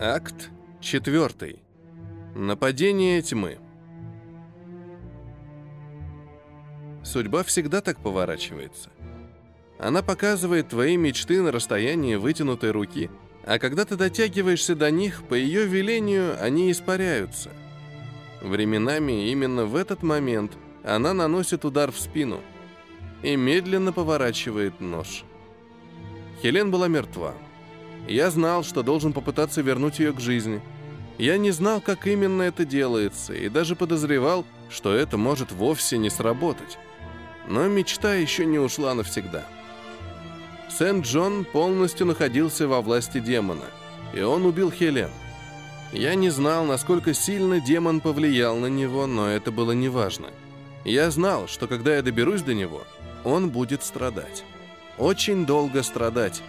Акт 4. Нападение тьмы. Судьба всегда так поворачивается. Она показывает твои мечты на расстоянии вытянутой руки, а когда ты дотягиваешься до них, по ее велению они испаряются. Временами именно в этот момент она наносит удар в спину и медленно поворачивает нож. Хелен была мертва. Я знал, что должен попытаться вернуть ее к жизни. Я не знал, как именно это делается, и даже подозревал, что это может вовсе не сработать. Но мечта еще не ушла навсегда. Сент-Джон полностью находился во власти демона, и он убил Хелен. Я не знал, насколько сильно демон повлиял на него, но это было неважно. Я знал, что когда я доберусь до него, он будет страдать. Очень долго страдать.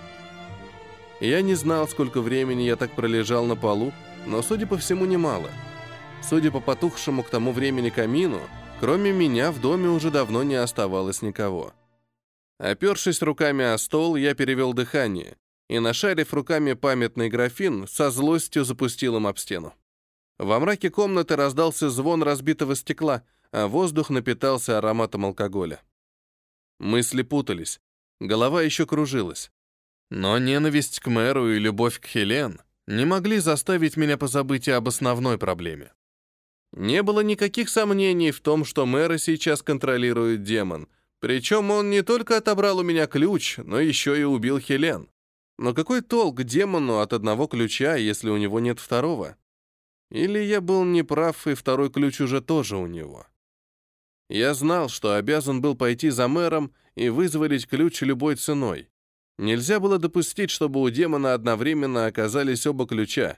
Я не знал, сколько времени я так пролежал на полу, но, судя по всему, немало. Судя по потухшему к тому времени камину, кроме меня в доме уже давно не оставалось никого. Опершись руками о стол, я перевел дыхание и, нашарив руками памятный графин, со злостью запустил им об стену. Во мраке комнаты раздался звон разбитого стекла, а воздух напитался ароматом алкоголя. Мысли путались, голова еще кружилась. Но ненависть к мэру и любовь к Хелен не могли заставить меня позабыть и об основной проблеме. Не было никаких сомнений в том, что мэра сейчас контролирует демон, причем он не только отобрал у меня ключ, но еще и убил Хелен. Но какой толк демону от одного ключа, если у него нет второго? Или я был неправ, и второй ключ уже тоже у него? Я знал, что обязан был пойти за мэром и вызволить ключ любой ценой. Нельзя было допустить, чтобы у демона одновременно оказались оба ключа.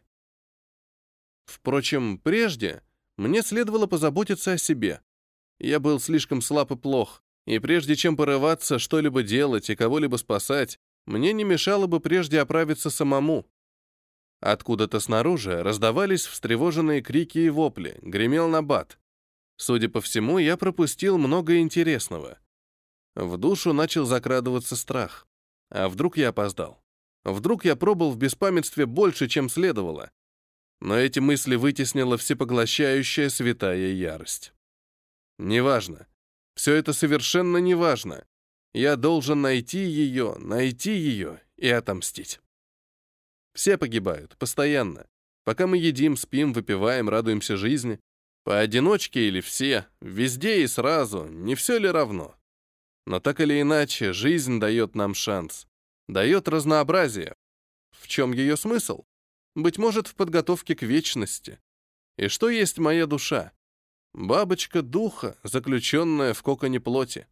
Впрочем, прежде мне следовало позаботиться о себе. Я был слишком слаб и плох, и прежде чем порываться что-либо делать и кого-либо спасать, мне не мешало бы прежде оправиться самому. Откуда-то снаружи раздавались встревоженные крики и вопли, гремел набат. Судя по всему, я пропустил много интересного. В душу начал закрадываться страх. А вдруг я опоздал? Вдруг я пробыл в беспамятстве больше, чем следовало? Но эти мысли вытеснила всепоглощающая святая ярость. Неважно. Все это совершенно неважно. Я должен найти ее и отомстить. Все погибают, постоянно. Пока мы едим, спим, выпиваем, радуемся жизни. Поодиночке или все, везде и сразу, не все ли равно? Но так или иначе, жизнь дает нам шанс. Дает разнообразие. В чем ее смысл? Быть может, в подготовке к вечности. И что есть моя душа? Бабочка духа, заключенная в коконе плоти.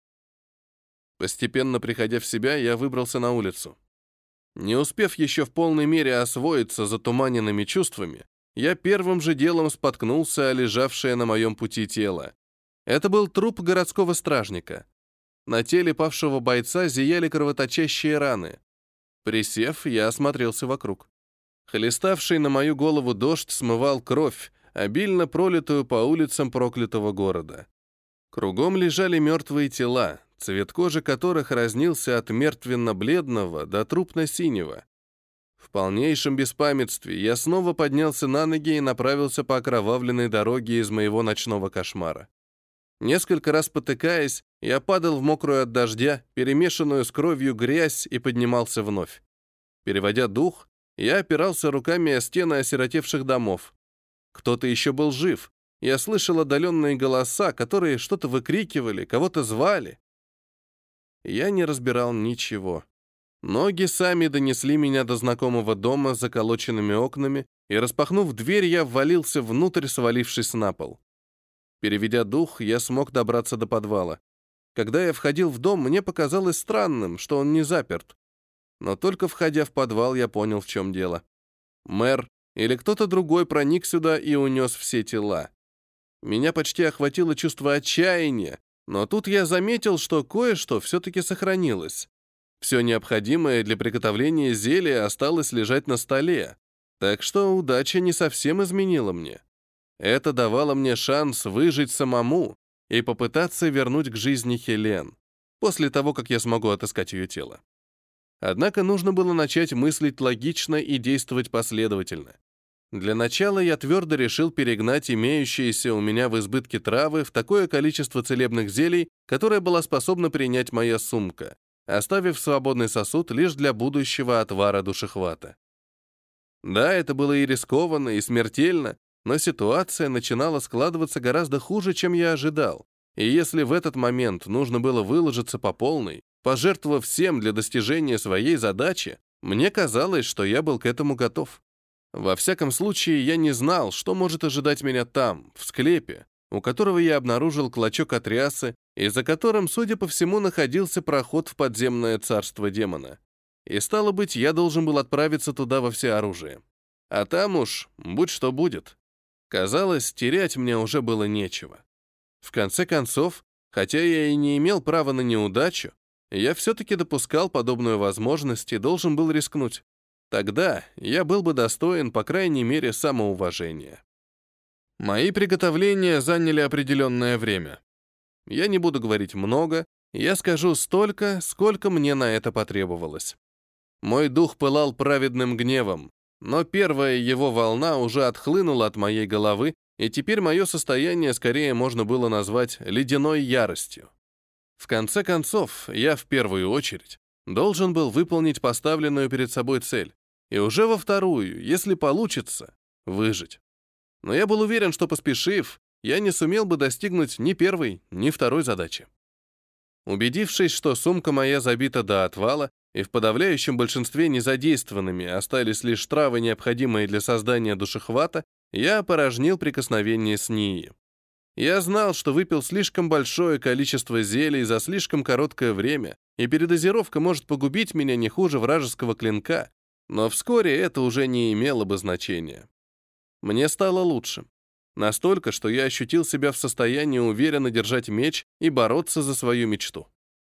Постепенно приходя в себя, я выбрался на улицу. Не успев еще в полной мере освоиться затуманенными чувствами, я первым же делом споткнулся о лежавшее на моем пути тело. Это был труп городского стражника. На теле павшего бойца зияли кровоточащие раны. Присев, я осмотрелся вокруг. Хлеставший на мою голову дождь смывал кровь, обильно пролитую по улицам проклятого города. Кругом лежали мертвые тела, цвет кожи которых разнился от мертвенно-бледного до трупно-синего. В полнейшем беспамятстве я снова поднялся на ноги и направился по окровавленной дороге из моего ночного кошмара. Несколько раз потыкаясь, я падал в мокрую от дождя, перемешанную с кровью грязь, и поднимался вновь. Переводя дух, я опирался руками о стены осиротевших домов. Кто-то еще был жив. Я слышал отдаленные голоса, которые что-то выкрикивали, кого-то звали. Я не разбирал ничего. Ноги сами донесли меня до знакомого дома с заколоченными окнами, и, распахнув дверь, я ввалился внутрь, свалившись на пол. Переведя дух, я смог добраться до подвала. Когда я входил в дом, мне показалось странным, что он не заперт. Но только входя в подвал, я понял, в чем дело. Мэр или кто-то другой проник сюда и унес все тела. Меня почти охватило чувство отчаяния, но тут я заметил, что кое-что все-таки сохранилось. Все необходимое для приготовления зелья осталось лежать на столе, так что удача не совсем изменила мне. Это давало мне шанс выжить самому и попытаться вернуть к жизни Хелен, после того, как я смогу отыскать ее тело. Однако нужно было начать мыслить логично и действовать последовательно. Для начала я твердо решил перегнать имеющиеся у меня в избытке травы в такое количество целебных зелий, которое была способна принять моя сумка, оставив свободный сосуд лишь для будущего отвара душехвата. Да, это было и рискованно, и смертельно, но ситуация начинала складываться гораздо хуже, чем я ожидал. И если в этот момент нужно было выложиться по полной, пожертвовав всем для достижения своей задачи, мне казалось, что я был к этому готов. Во всяком случае, я не знал, что может ожидать меня там, в склепе, у которого я обнаружил клочок от рясы, и за которым, судя по всему, находился проход в подземное царство демона. И стало быть, я должен был отправиться туда во всеоружие. А там уж будь что будет. Казалось, терять мне уже было нечего. В конце концов, хотя я и не имел права на неудачу, я все-таки допускал подобную возможность и должен был рискнуть. Тогда я был бы достоин, по крайней мере, самоуважения. Мои приготовления заняли определенное время. Я не буду говорить много, я скажу столько, сколько мне на это потребовалось. Мой дух пылал праведным гневом, но первая его волна уже отхлынула от моей головы, и теперь мое состояние скорее можно было назвать ледяной яростью. В конце концов, я в первую очередь должен был выполнить поставленную перед собой цель, и уже во вторую, если получится, выжить. Но я был уверен, что, поспешив, я не сумел бы достигнуть ни первой, ни второй задачи. Убедившись, что сумка моя забита до отвала, и в подавляющем большинстве незадействованными остались лишь травы, необходимые для создания душехвата, я опорожнил прикосновение с Нии. Я знал, что выпил слишком большое количество зелий за слишком короткое время, и передозировка может погубить меня не хуже вражеского клинка, но вскоре это уже не имело бы значения. Мне стало лучше. Настолько, что я ощутил себя в состоянии уверенно держать меч и бороться за свою мечту.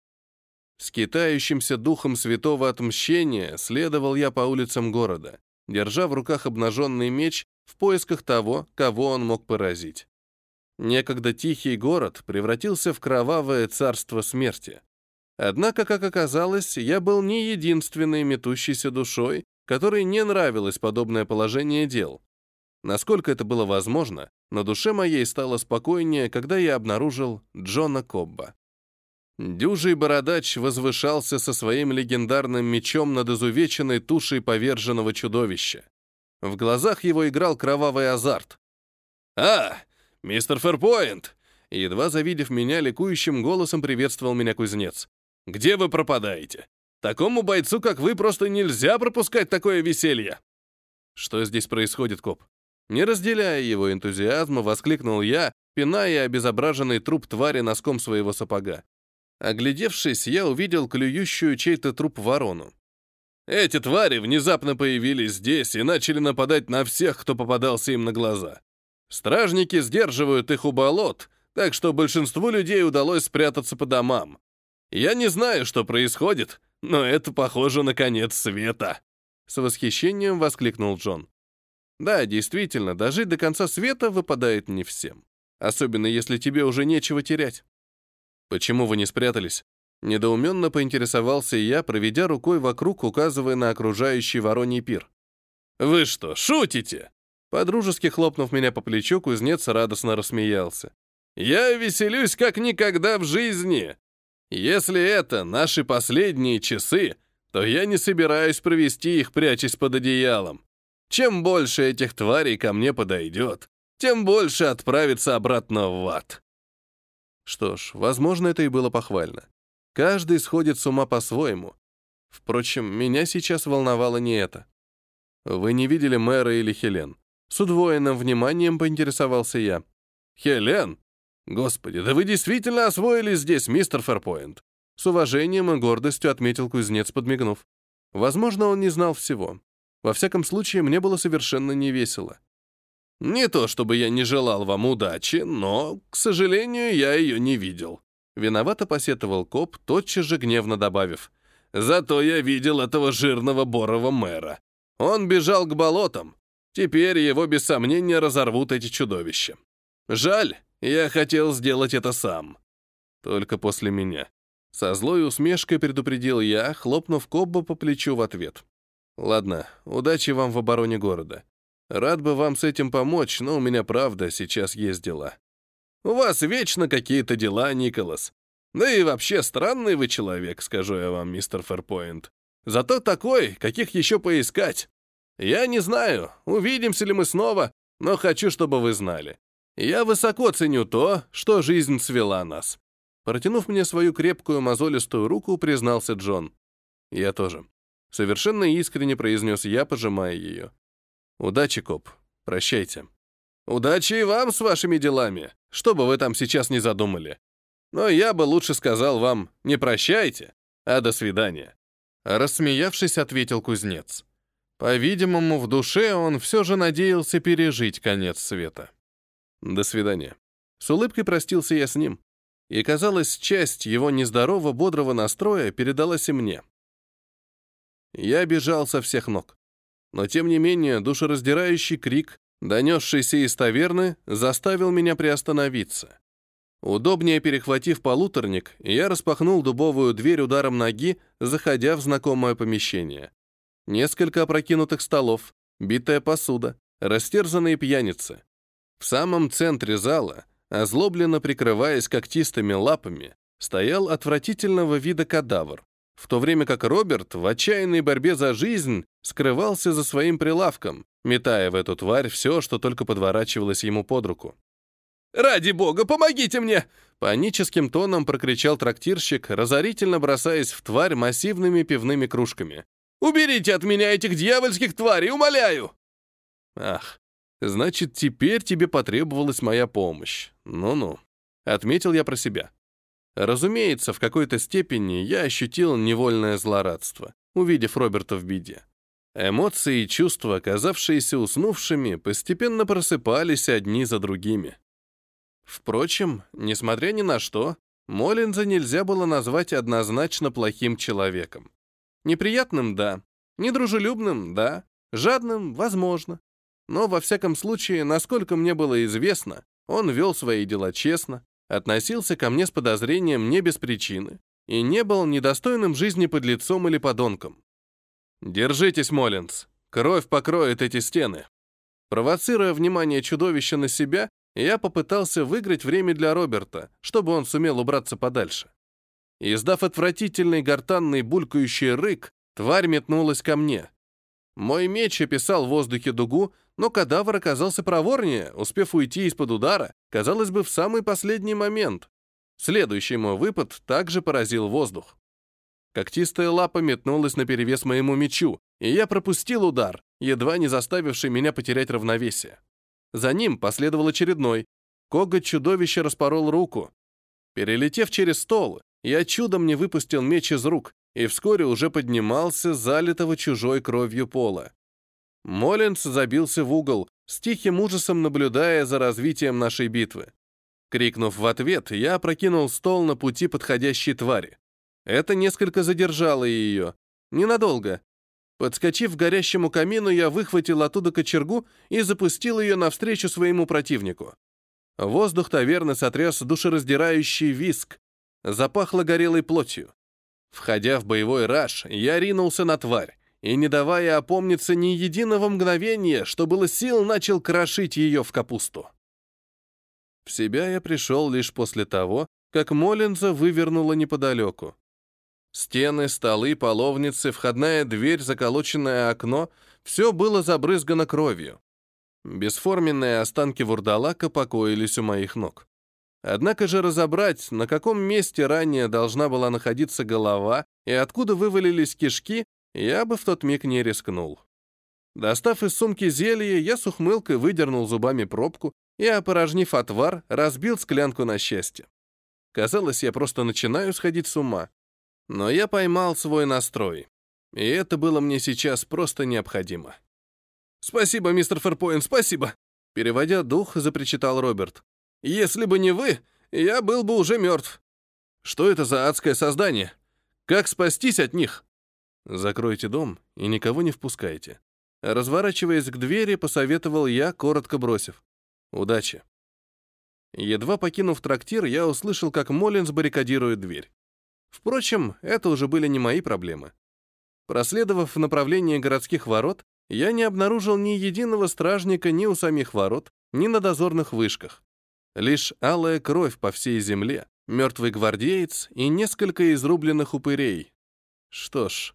С китающимся духом святого отмщения следовал я по улицам города, держа в руках обнаженный меч в поисках того, кого он мог поразить. Некогда тихий город превратился в кровавое царство смерти. Однако, как оказалось, я был не единственной метущейся душой, которой не нравилось подобное положение дел. Насколько это было возможно, на душе моей стало спокойнее, когда я обнаружил Джона Кобба. Дюжий бородач возвышался со своим легендарным мечом над изувеченной тушей поверженного чудовища. В глазах его играл кровавый азарт. «А, мистер Фэрпоинт!» Едва завидев меня, ликующим голосом приветствовал меня кузнец. «Где вы пропадаете? Такому бойцу, как вы, просто нельзя пропускать такое веселье!» «Что здесь происходит, коп?» Не разделяя его энтузиазма, воскликнул я, пиная обезображенный труп твари носком своего сапога. Оглядевшись, я увидел клюющую чей-то труп ворону. Эти твари внезапно появились здесь и начали нападать на всех, кто попадался им на глаза. Стражники сдерживают их у болот, так что большинству людей удалось спрятаться по домам. Я не знаю, что происходит, но это похоже на конец света. С восхищением воскликнул Джон. Да, действительно, дожить до конца света выпадает не всем. Особенно, если тебе уже нечего терять. Почему вы не спрятались? Недоуменно поинтересовался я, проведя рукой вокруг, указывая на окружающий вороний пир. Вы что, шутите? Подружески хлопнув меня по плечу, кузнец радостно рассмеялся. Я веселюсь как никогда в жизни. Если это наши последние часы, то я не собираюсь провести их, прячась под одеялом. Чем больше этих тварей ко мне подойдет, тем больше отправится обратно в ад. Что ж, возможно, это и было похвально. Каждый сходит с ума по-своему. Впрочем, меня сейчас волновало не это. Вы не видели мэра или Хелен? С удвоенным вниманием поинтересовался я. Хелен? Господи, да вы действительно освоились здесь, мистер Фэрпоинт. С уважением и гордостью отметил кузнец, подмигнув. Возможно, он не знал всего. Во всяком случае, мне было совершенно невесело. Не то чтобы я не желал вам удачи, но, к сожалению, я ее не видел. Виновато посетовал коп, тотчас же гневно добавив. Зато я видел этого жирного борова мэра. Он бежал к болотам. Теперь его без сомнения разорвут эти чудовища. Жаль, я хотел сделать это сам. Только после меня. Со злой усмешкой предупредил я, хлопнув Кобба по плечу в ответ. Ладно, удачи вам в обороне города. Рад бы вам с этим помочь, но у меня правда сейчас есть дела. У вас вечно какие-то дела, Николас. Да и вообще странный вы человек, скажу я вам, мистер Фэрпоинт. Зато такой, каких еще поискать. Я не знаю, увидимся ли мы снова, но хочу, чтобы вы знали. Я высоко ценю то, что жизнь свела нас. Протянув мне свою крепкую мозолистую руку, признался Джон. Я тоже. Совершенно искренне произнес я, пожимая ее. Удачи, Коп. Прощайте. Удачи и вам с вашими делами, что бы вы там сейчас не задумали. Но я бы лучше сказал вам не прощайте, а до свидания. Рассмеявшись, ответил кузнец. По-видимому, в душе он все же надеялся пережить конец света. До свидания. С улыбкой простился я с ним. И, казалось, часть его нездорово бодрого настроя передалась и мне. Я бежал со всех ног. Но, тем не менее, душераздирающий крик, донесшийся из таверны, заставил меня приостановиться. Удобнее перехватив полуторник, я распахнул дубовую дверь ударом ноги, заходя в знакомое помещение. Несколько опрокинутых столов, битая посуда, растерзанные пьяницы. В самом центре зала, озлобленно прикрываясь когтистыми лапами, стоял отвратительного вида кадавр, в то время как Роберт в отчаянной борьбе за жизнь скрывался за своим прилавком, метая в эту тварь все, что только подворачивалось ему под руку. «Ради бога, помогите мне!» Паническим тоном прокричал трактирщик, разорительно бросаясь в тварь массивными пивными кружками. «Уберите от меня этих дьявольских тварей, умоляю!» «Ах, значит, теперь тебе потребовалась моя помощь. Ну-ну», — отметил я про себя. Разумеется, в какой-то степени я ощутил невольное злорадство, увидев Роберта в беде. Эмоции и чувства, казавшиеся уснувшими, постепенно просыпались одни за другими. Впрочем, несмотря ни на что, Моллинза нельзя было назвать однозначно плохим человеком. Неприятным — да, недружелюбным — да, жадным — возможно. Но, во всяком случае, насколько мне было известно, он вел свои дела честно, относился ко мне с подозрением не без причины и не был недостойным жизни подлецом или подонком. «Держитесь, Моллинз, кровь покроет эти стены». Провоцируя внимание чудовища на себя, я попытался выиграть время для Роберта, чтобы он сумел убраться подальше. Издав отвратительный гортанный булькающий рык, тварь метнулась ко мне. Мой меч описал в воздухе дугу, но кадавр оказался проворнее, успев уйти из-под удара, казалось бы, в самый последний момент. Следующий мой выпад также поразил воздух. Когтистая лапа метнулась наперевес моему мечу, и я пропустил удар, едва не заставивший меня потерять равновесие. За ним последовал очередной. Коготь чудовища распорол руку. Перелетев через стол, я чудом не выпустил меч из рук и вскоре уже поднимался с залитого чужой кровью пола. Моллинз забился в угол, с тихим ужасом наблюдая за развитием нашей битвы. Крикнув в ответ, я опрокинул стол на пути подходящей твари. Это несколько задержало ее. Ненадолго. Подскочив к горящему камину, я выхватил оттуда кочергу и запустил ее навстречу своему противнику. Воздух таверны сотряс душераздирающий визг. Запахло горелой плотью. Входя в боевой раж, я ринулся на тварь и, не давая опомниться ни единого мгновения, что было сил, начал крошить ее в капусту. В себя я пришел лишь после того, как Моллинза вывернула неподалеку. Стены, столы, половницы, входная дверь, заколоченное окно — все было забрызгано кровью. Бесформенные останки вурдалака покоились у моих ног. Однако же разобрать, на каком месте ранее должна была находиться голова и откуда вывалились кишки, я бы в тот миг не рискнул. Достав из сумки зелье, я с ухмылкой выдернул зубами пробку и, опорожнив отвар, разбил склянку на счастье. Казалось, я просто начинаю сходить с ума. Но я поймал свой настрой, и это было мне сейчас просто необходимо. «Спасибо, мистер Фэрпоинт, спасибо!» Переводя дух, запричитал Роберт. «Если бы не вы, я был бы уже мертв. Что это за адское создание? Как спастись от них?» «Закройте дом и никого не впускайте». Разворачиваясь к двери, посоветовал я, коротко бросив. «Удачи». Едва покинув трактир, я услышал, как Моллинз баррикадирует дверь. Впрочем, это уже были не мои проблемы. Проследовав в направлении городских ворот, я не обнаружил ни единого стражника ни у самих ворот, ни на дозорных вышках. Лишь алая кровь по всей земле, мертвый гвардеец и несколько изрубленных упырей. Что ж,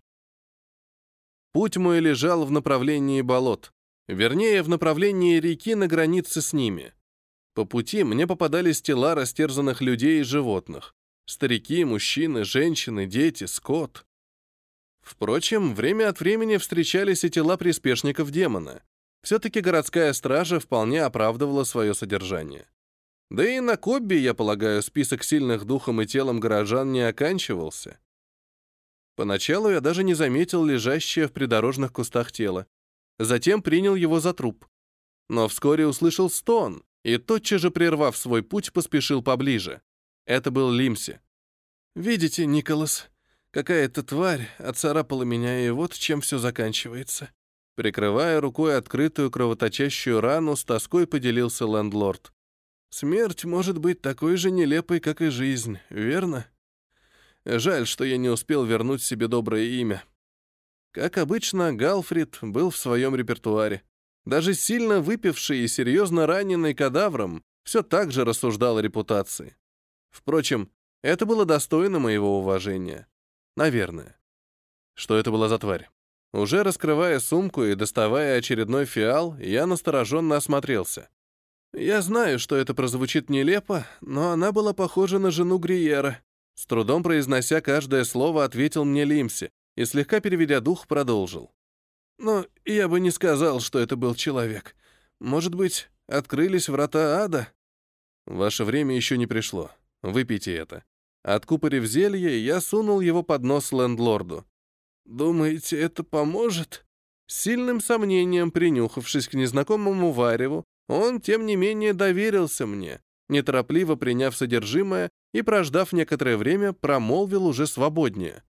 путь мой лежал в направлении болот, вернее, в направлении реки на границе с ними. По пути мне попадались тела растерзанных людей и животных. Старики, мужчины, женщины, дети, скот. Впрочем, время от времени встречались и тела приспешников демона. Все-таки городская стража вполне оправдывала свое содержание. Да и на Кобби, я полагаю, список сильных духом и телом горожан не оканчивался. Поначалу я даже не заметил лежащее в придорожных кустах тело. Затем принял его за труп. Но вскоре услышал стон, и тотчас же, прервав свой путь, поспешил поближе. Это был Лимси. «Видите, Николас, какая-то тварь отцарапала меня, и вот чем все заканчивается». Прикрывая рукой открытую кровоточащую рану, с тоской поделился лендлорд. «Смерть может быть такой же нелепой, как и жизнь, верно? Жаль, что я не успел вернуть себе доброе имя». Как обычно, Галфрид был в своем репертуаре. Даже сильно выпивший и серьезно раненый кадавром все так же рассуждал о репутации. Впрочем, это было достойно моего уважения. Наверное. Что это была за тварь? Уже раскрывая сумку и доставая очередной фиал, я настороженно осмотрелся. Я знаю, что это прозвучит нелепо, но она была похожа на жену Гриера. С трудом произнося каждое слово, ответил мне Лимси и, слегка переведя дух, продолжил. Но я бы не сказал, что это был человек. Может быть, открылись врата ада? Ваше время еще не пришло. Выпейте это. Откупорив зелье, я сунул его под нос лендлорду. «Думаете, это поможет?» С сильным сомнением, принюхавшись к незнакомому вареву, он, тем не менее, доверился мне, неторопливо приняв содержимое и, прождав некоторое время, промолвил уже свободнее.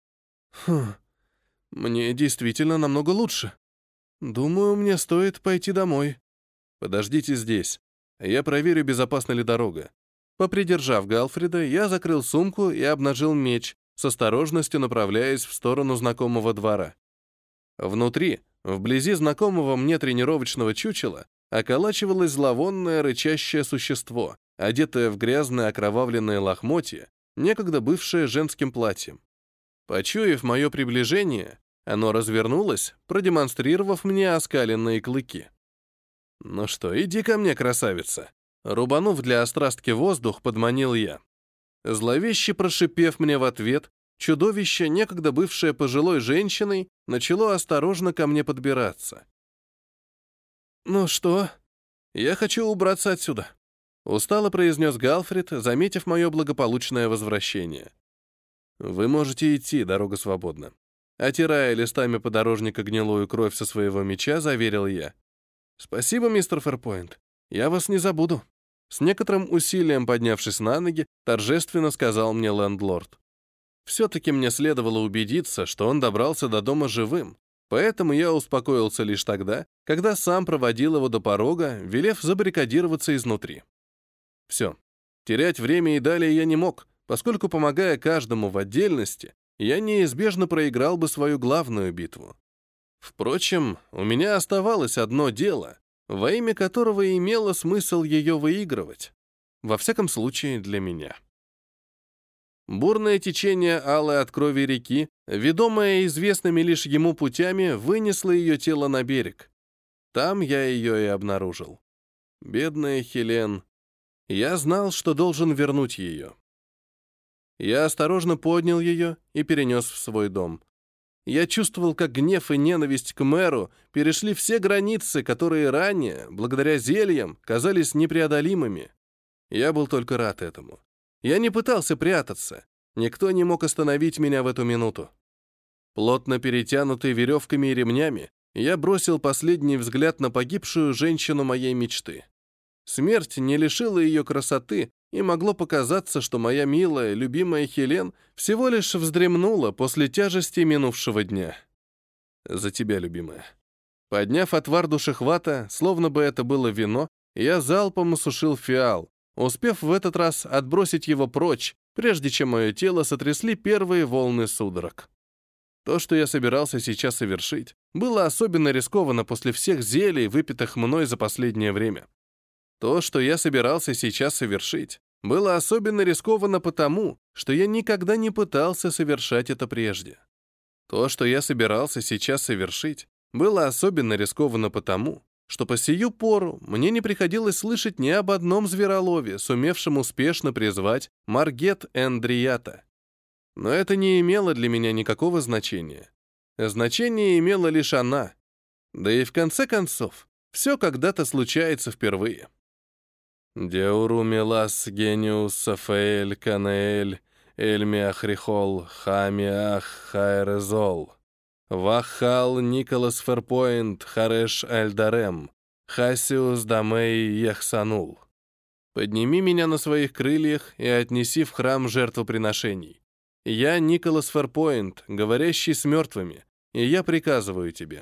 «Мне действительно намного лучше. Думаю, мне стоит пойти домой». «Подождите здесь. Я проверю, безопасна ли дорога». Попридержав Галфрида, я закрыл сумку и обнажил меч, с осторожностью направляясь в сторону знакомого двора. Внутри, вблизи знакомого мне тренировочного чучела, околачивалось зловонное рычащее существо, одетое в грязное окровавленное лохмотье, некогда бывшее женским платьем. Почуяв мое приближение, оно развернулось, продемонстрировав мне оскаленные клыки. «Ну что, иди ко мне, красавица!» Рубанув для острастки воздух, подманил я. Зловеще прошипев мне в ответ, чудовище, некогда бывшее пожилой женщиной, начало осторожно ко мне подбираться. «Ну что? Я хочу убраться отсюда», — устало произнес Галфрид, заметив мое благополучное возвращение. «Вы можете идти, дорога свободна». Отирая листами подорожника гнилую кровь со своего меча, заверил я. «Спасибо, мистер Фэрпойнт. Я вас не забуду». С некоторым усилием поднявшись на ноги, торжественно сказал мне лендлорд. Все-таки мне следовало убедиться, что он добрался до дома живым, поэтому я успокоился лишь тогда, когда сам проводил его до порога, велев забаррикадироваться изнутри. Все. Терять время и далее я не мог, поскольку, помогая каждому в отдельности, я неизбежно проиграл бы свою главную битву. Впрочем, у меня оставалось одно дело, во имя которого имело смысл ее выигрывать. Во всяком случае, для меня. Бурное течение алой от крови реки, ведомое известными лишь ему путями, вынесло ее тело на берег. Там я ее и обнаружил. Бедная Хелен. Я знал, что должен вернуть ее. Я осторожно поднял ее и перенес в свой дом. Я чувствовал, как гнев и ненависть к мэру перешли все границы, которые ранее, благодаря зельям, казались непреодолимыми. Я был только рад этому. Я не пытался прятаться. Никто не мог остановить меня в эту минуту. Плотно перетянутый веревками и ремнями, я бросил последний взгляд на погибшую женщину моей мечты. Смерть не лишила ее красоты, и могло показаться, что моя милая, любимая Хелен всего лишь вздремнула после тяжести минувшего дня. За тебя, любимая. Подняв отвар душехвата, словно бы это было вино, я залпом осушил фиал, успев в этот раз отбросить его прочь, прежде чем мое тело сотрясли первые волны судорог. То, что я собирался сейчас совершить, было особенно рискованно после всех зелий, выпитых мной за последнее время. То, что я собирался сейчас совершить, было особенно рискованно потому, что я никогда не пытался совершать это прежде. То, что я собирался сейчас совершить, было особенно рискованно потому, что по сию пору мне не приходилось слышать ни об одном зверолове, сумевшем успешно призвать Маргет Эндрията. Но это не имело для меня никакого значения. Значение имела лишь она. Да и в конце концов, все когда-то случается впервые. Деуру Милас Гениус Сафаэль Канаэль Эльмиахрихол Хамиах Хайрезол Вахал Николас Ферпоинт Хареш Альдарем Хасиус Дамей Яхсанул. Подними меня на своих крыльях и отнеси в храм жертвоприношений. Я Николас Ферпоинт, говорящий с мертвыми, и я приказываю тебе.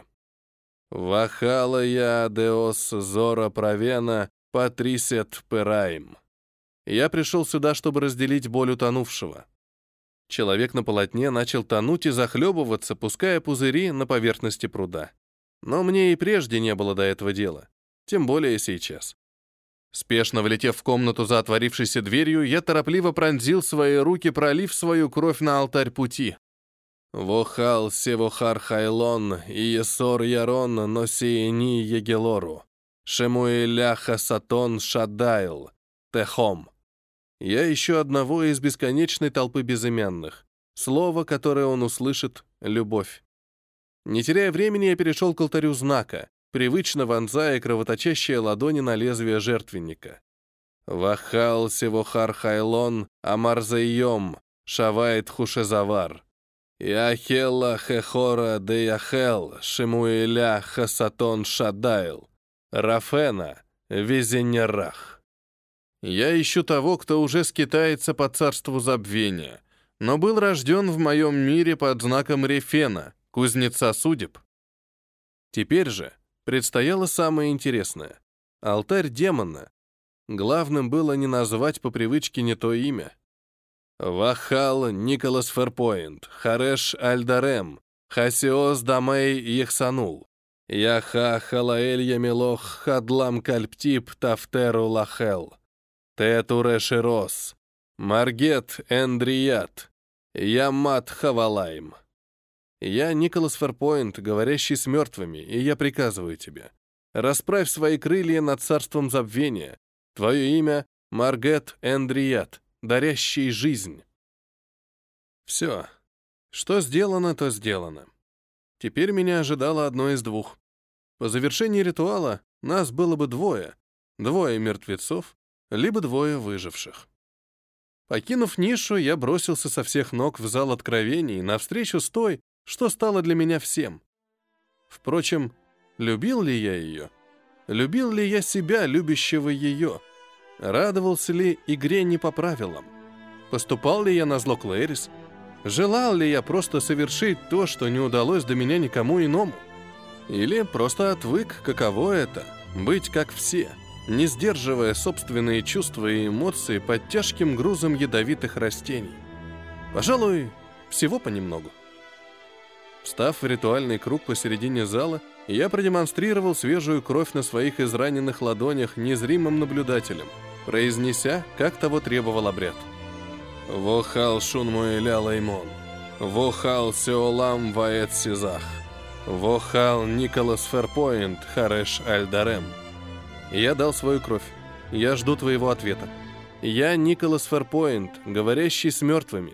Вахала я Деос Зора Провена Патрисет Пераим. Я пришел сюда, чтобы разделить боль утонувшего. Человек на полотне начал тонуть и захлебываться, пуская пузыри на поверхности пруда. Но мне и прежде не было до этого дела, тем более сейчас. Спешно влетев в комнату за отворившейся дверью, я торопливо пронзил свои руки, пролив свою кровь на алтарь пути. Вохал Севохар Хайлон и Есор Ярон Носиени Егелору Шемуэляха Сатон Шадайл Техом. Я ищу одного из бесконечной толпы безымянных. Слово, которое он услышит — любовь. Не теряя времени, я перешел к алтарю знака, привычно вонзая кровоточащие ладони на лезвие жертвенника. Вахал Севохар Хайлон Амарзайом Шавайт Хушезавар Яхелла Хехора Деяхел Шемуэля Хасатон Шадайл Рафена Везенерах. Я ищу того, кто уже скитается по царству забвения, но был рожден в моем мире под знаком Рефена, кузнеца судеб. Теперь же предстояло самое интересное — алтарь демона. Главным было не назвать по привычке не то имя. Вахал Николас Ферпоинт, Хареш Альдарем, Хасиос Дамей Ехсанул, Яха Халаэль Ямилох Хадлам Кальптип Тафтеру Лахел, Тетуреширос, Маргет Эндрият, Ямат Хавалайм. Я Николас Ферпоинт, говорящий с мертвыми, и я приказываю тебе. Расправь свои крылья над царством забвения. Твое имя — Маргет Эндрият, дарящий жизнь. Все. Что сделано, то сделано. Теперь меня ожидало одно из двух. По завершении ритуала нас было бы двое мертвецов, либо двое выживших. Покинув нишу, я бросился со всех ног в зал откровений навстречу с той, что стало для меня всем. Впрочем, любил ли я ее? Любил ли я себя, любящего ее? Радовался ли игре не по правилам? Поступал ли я назло Клэрис? Желал ли я просто совершить то, что не удалось до меня никому иному? Или просто отвык, каково это — быть как все, не сдерживая собственные чувства и эмоции под тяжким грузом ядовитых растений? Пожалуй, всего понемногу. Встав в ритуальный круг посередине зала, я продемонстрировал свежую кровь на своих израненных ладонях незримым наблюдателям, произнеся, как того требовал обряд. «Вохал Шунмуэля Лаймон, Вохал Сеолам Ваэт Сизах, Вохал Николас Ферпоинт Хареш Альдарем». Я дал свою кровь. Я жду твоего ответа. Я Николас Ферпоинт, говорящий с мертвыми.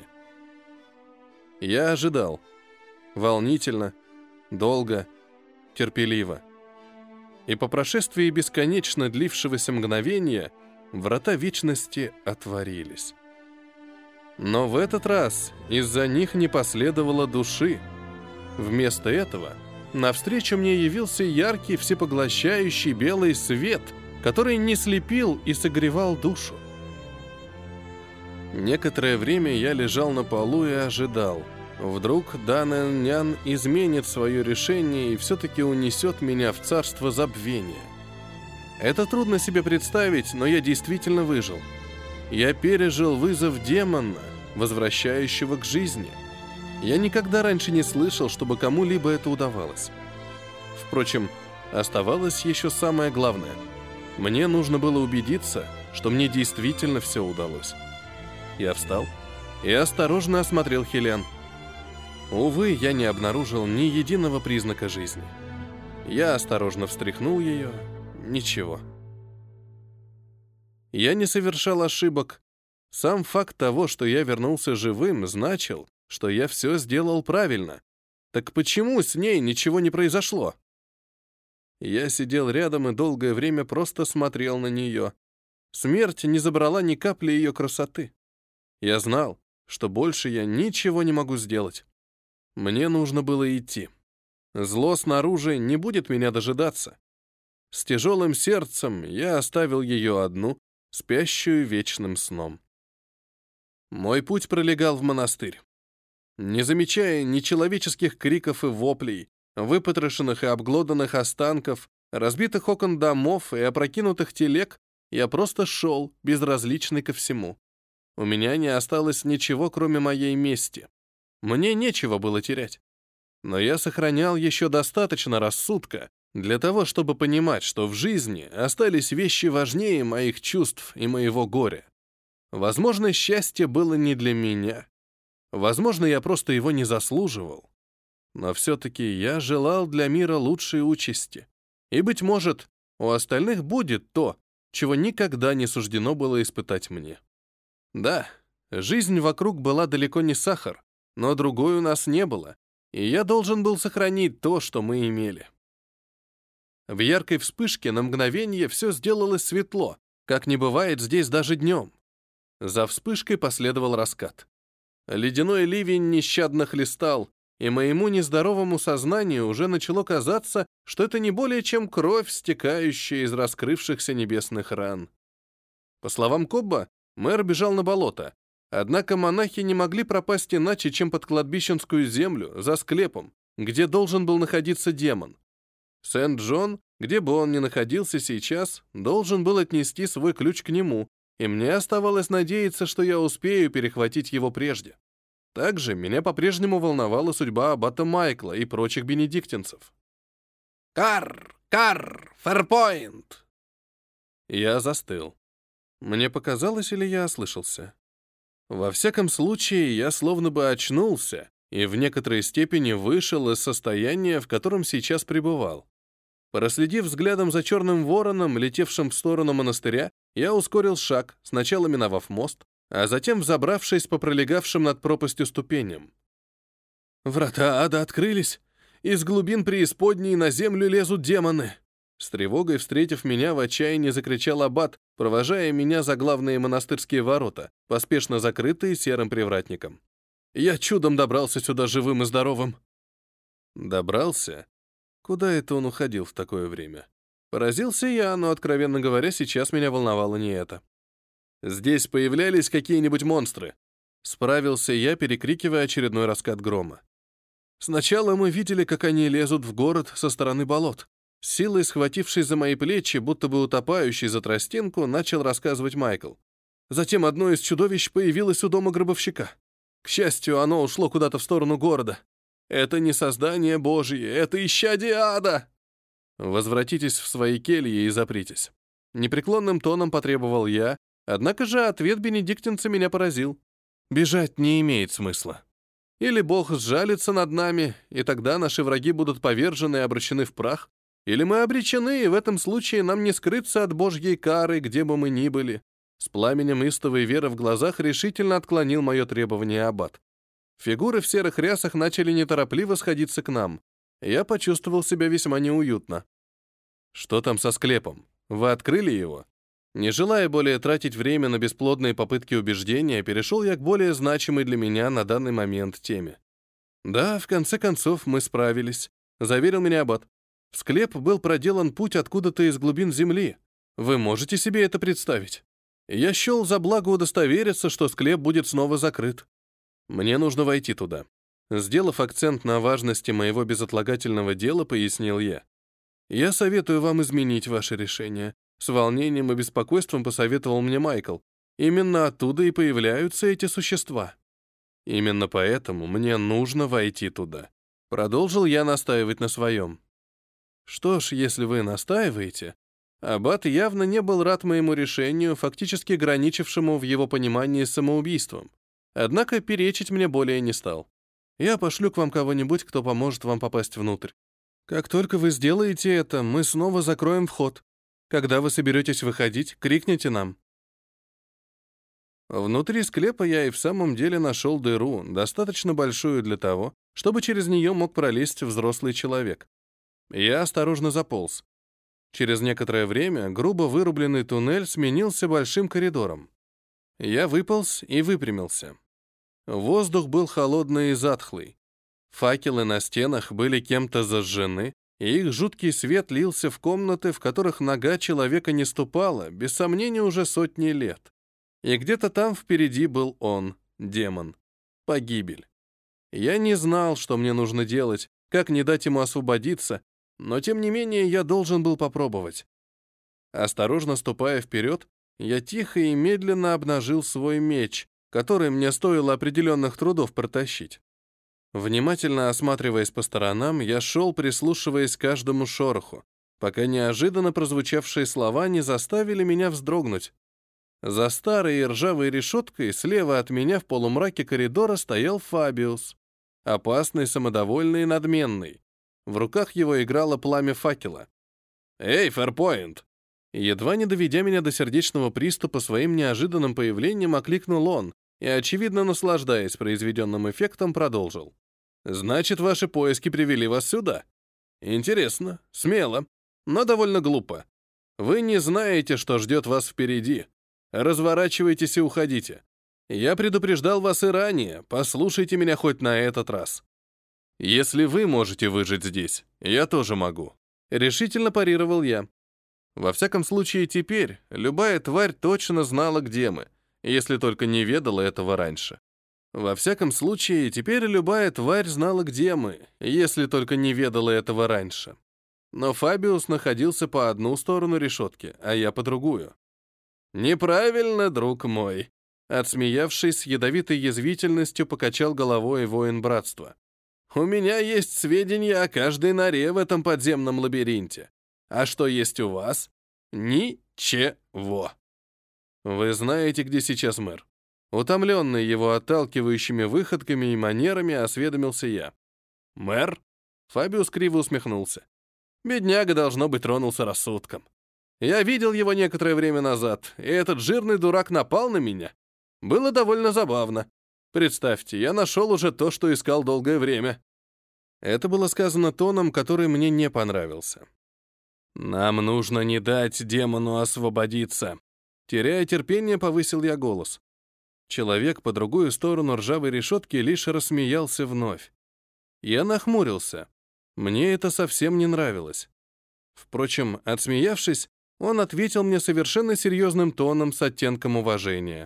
Я ожидал. Волнительно, долго, терпеливо. И по прошествии бесконечно длившегося мгновения врата вечности отворились. Но в этот раз из-за них не последовало души. Вместо этого навстречу мне явился яркий, всепоглощающий белый свет, который не слепил и согревал душу. Некоторое время я лежал на полу и ожидал. Вдруг Данэн-нян изменит свое решение и все-таки унесет меня в царство забвения. Это трудно себе представить, но я действительно выжил. Я пережил вызов демона возвращающего к жизни. Я никогда раньше не слышал, чтобы кому-либо это удавалось. Впрочем, оставалось еще самое главное. Мне нужно было убедиться, что мне действительно все удалось. Я встал и осторожно осмотрел Хелен. Увы, я не обнаружил ни единого признака жизни. Я осторожно встряхнул ее. Ничего. Я не совершал ошибок. Сам факт того, что я вернулся живым, значил, что я все сделал правильно. Так почему с ней ничего не произошло? Я сидел рядом и долгое время просто смотрел на нее. Смерть не забрала ни капли ее красоты. Я знал, что больше я ничего не могу сделать. Мне нужно было идти. Зло снаружи не будет меня дожидаться. С тяжелым сердцем я оставил ее одну, спящую вечным сном. Мой путь пролегал в монастырь. Не замечая ни человеческих криков и воплей, выпотрошенных и обглоданных останков, разбитых окон домов и опрокинутых телег, я просто шел, безразличный ко всему. У меня не осталось ничего, кроме моей мести. Мне нечего было терять. Но я сохранял еще достаточно рассудка для того, чтобы понимать, что в жизни остались вещи важнее моих чувств и моего горя. Возможно, счастье было не для меня. Возможно, я просто его не заслуживал. Но все-таки я желал для мира лучшей участи. И, быть может, у остальных будет то, чего никогда не суждено было испытать мне. Да, жизнь вокруг была далеко не сахар, но другой у нас не было, и я должен был сохранить то, что мы имели. В яркой вспышке на мгновение все сделалось светло, как не бывает здесь даже днем. За вспышкой последовал раскат. Ледяной ливень нещадно хлестал, и моему нездоровому сознанию уже начало казаться, что это не более чем кровь, стекающая из раскрывшихся небесных ран. По словам Кобба, мэр бежал на болото, однако монахи не могли пропасть иначе, чем под кладбищенскую землю, за склепом, где должен был находиться демон. Сент-Джон, где бы он ни находился сейчас, должен был отнести свой ключ к нему, и мне оставалось надеяться, что я успею перехватить его прежде. Также меня по-прежнему волновала судьба аббата Майкла и прочих бенедиктинцев. «Карр! Карр! Фэрпойнт!» Я застыл. Мне показалось, или я ослышался? Во всяком случае, я словно бы очнулся и в некоторой степени вышел из состояния, в котором сейчас пребывал. Проследив взглядом за черным вороном, летевшим в сторону монастыря, я ускорил шаг, сначала миновав мост, а затем взобравшись по пролегавшим над пропастью ступеням. Врата ада открылись. Из глубин преисподней на землю лезут демоны. С тревогой, встретив меня, в отчаянии закричал аббат, провожая меня за главные монастырские ворота, поспешно закрытые серым привратником. Я чудом добрался сюда живым и здоровым. Добрался? Куда это он уходил в такое время? Поразился я, но, откровенно говоря, сейчас меня волновало не это. Здесь появлялись какие-нибудь монстры. Справился я, перекрикивая очередной раскат грома. Сначала мы видели, как они лезут в город со стороны болот. С силой схватившись за мои плечи, будто бы утопающий за тростинку, начал рассказывать Майкл. Затем одно из чудовищ появилось у дома гробовщика. К счастью, оно ушло куда-то в сторону города. Это не создание Божье, это исчадие ада! Возвратитесь в свои кельи и запритесь. Непреклонным тоном потребовал я, однако же ответ бенедиктинца меня поразил. Бежать не имеет смысла. Или Бог сжалится над нами, и тогда наши враги будут повержены и обращены в прах, или мы обречены, и в этом случае нам не скрыться от Божьей кары, где бы мы ни были. С пламенем истовой веры в глазах решительно отклонил мое требование аббат. Фигуры в серых рясах начали неторопливо сходиться к нам. Я почувствовал себя весьма неуютно. Что там со склепом? Вы открыли его? Не желая более тратить время на бесплодные попытки убеждения, перешел я к более значимой для меня на данный момент теме. Да, в конце концов, мы справились, заверил меня аббат. В склеп был проделан путь откуда-то из глубин земли. Вы можете себе это представить? Я счел за благо удостовериться, что склеп будет снова закрыт. Мне нужно войти туда. Сделав акцент на важности моего безотлагательного дела, пояснил я. Я советую вам изменить ваше решение. С волнением и беспокойством посоветовал мне Майкл. Именно оттуда и появляются эти существа. Именно поэтому мне нужно войти туда. Продолжил я настаивать на своем. Что ж, если вы настаиваете, аббат явно не был рад моему решению, фактически граничившему в его понимании с самоубийством. Однако перечить мне более не стал. Я пошлю к вам кого-нибудь, кто поможет вам попасть внутрь. Как только вы сделаете это, мы снова закроем вход. Когда вы соберетесь выходить, крикните нам. Внутри склепа я и в самом деле нашел дыру, достаточно большую для того, чтобы через нее мог пролезть взрослый человек. Я осторожно заполз. Через некоторое время грубо вырубленный туннель сменился большим коридором. Я выполз и выпрямился. Воздух был холодный и затхлый. Факелы на стенах были кем-то зажжены, и их жуткий свет лился в комнаты, в которых нога человека не ступала, без сомнения, уже сотни лет. И где-то там впереди был он, демон. Погибель. Я не знал, что мне нужно делать, как не дать ему освободиться, но тем не менее я должен был попробовать. Осторожно ступая вперед, я тихо и медленно обнажил свой меч, который мне стоило определенных трудов протащить. Внимательно осматриваясь по сторонам, я шел, прислушиваясь к каждому шороху, пока неожиданно прозвучавшие слова не заставили меня вздрогнуть. За старой и ржавой решеткой слева от меня в полумраке коридора стоял Фабиус. Опасный, самодовольный и надменный. В руках его играло пламя факела. «Эй, Фэрпоинт!» Едва не доведя меня до сердечного приступа своим неожиданным появлением, окликнул он и, очевидно наслаждаясь произведенным эффектом, продолжил. «Значит, ваши поиски привели вас сюда. Интересно, смело, но довольно глупо. Вы не знаете, что ждет вас впереди. Разворачивайтесь и уходите. Я предупреждал вас и ранее, послушайте меня хоть на этот раз. Если вы можете выжить здесь, я тоже могу». Решительно парировал я. Во всяком случае, теперь любая тварь точно знала, где мы, если только не ведала этого раньше. Во всяком случае, теперь любая тварь знала, где мы, если только не ведала этого раньше. Но Фабиус находился по одну сторону решетки, а я по другую. «Неправильно, друг мой», — отсмеявшись с ядовитой язвительностью, покачал головой воин братства. «У меня есть сведения о каждой норе в этом подземном лабиринте. А что есть у вас? Ничего». «Вы знаете, где сейчас мэр?» Утомленный его отталкивающими выходками и манерами, осведомился я. «Мэр?» Фабиус криво усмехнулся. «Бедняга, должно быть, тронулся рассудком. Я видел его некоторое время назад, и этот жирный дурак напал на меня. Было довольно забавно. Представьте, я нашел уже то, что искал долгое время». Это было сказано тоном, который мне не понравился. «Нам нужно не дать демону освободиться». Теряя терпение, повысил я голос. Человек по другую сторону ржавой решетки лишь рассмеялся вновь. Я нахмурился. Мне это совсем не нравилось. Впрочем, отсмеявшись, он ответил мне совершенно серьезным тоном с оттенком уважения.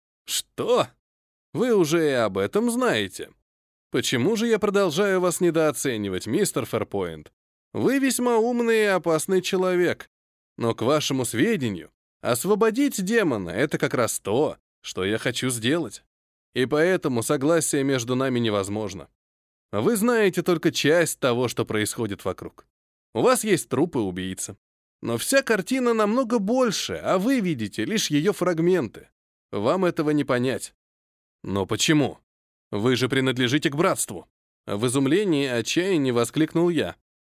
«Что? Вы уже и об этом знаете. Почему же я продолжаю вас недооценивать, мистер Фэрпоинт? Вы весьма умный и опасный человек. Но, к вашему сведению, освободить демона — это как раз то, что я хочу сделать. И поэтому согласие между нами невозможно. Вы знаете только часть того, что происходит вокруг. У вас есть труп и убийца. Но вся картина намного больше, а вы видите лишь ее фрагменты. Вам этого не понять». «Но почему? Вы же принадлежите к братству». В изумлении и отчаянии воскликнул я.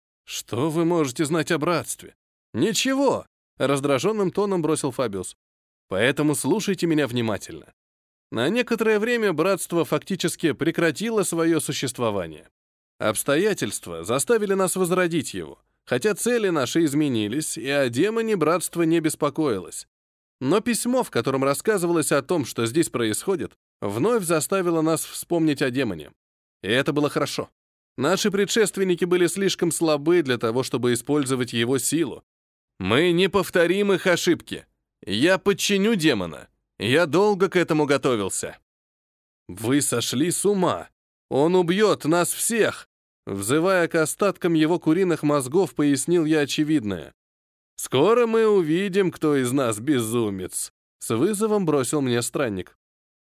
«Что вы можете знать о братстве?» «Ничего», — раздраженным тоном бросил Фабиус. «Поэтому слушайте меня внимательно. На некоторое время братство фактически прекратило свое существование. Обстоятельства заставили нас возродить его, хотя цели наши изменились, и о демоне братство не беспокоилось. Но письмо, в котором рассказывалось о том, что здесь происходит, вновь заставило нас вспомнить о демоне. И это было хорошо. Наши предшественники были слишком слабы для того, чтобы использовать его силу. Мы не повторим их ошибки. Я подчиню демона. Я долго к этому готовился». «Вы сошли с ума. Он убьет нас всех!» Взывая к остаткам его куриных мозгов, пояснил я очевидное. «Скоро мы увидим, кто из нас безумец», — с вызовом бросил мне странник.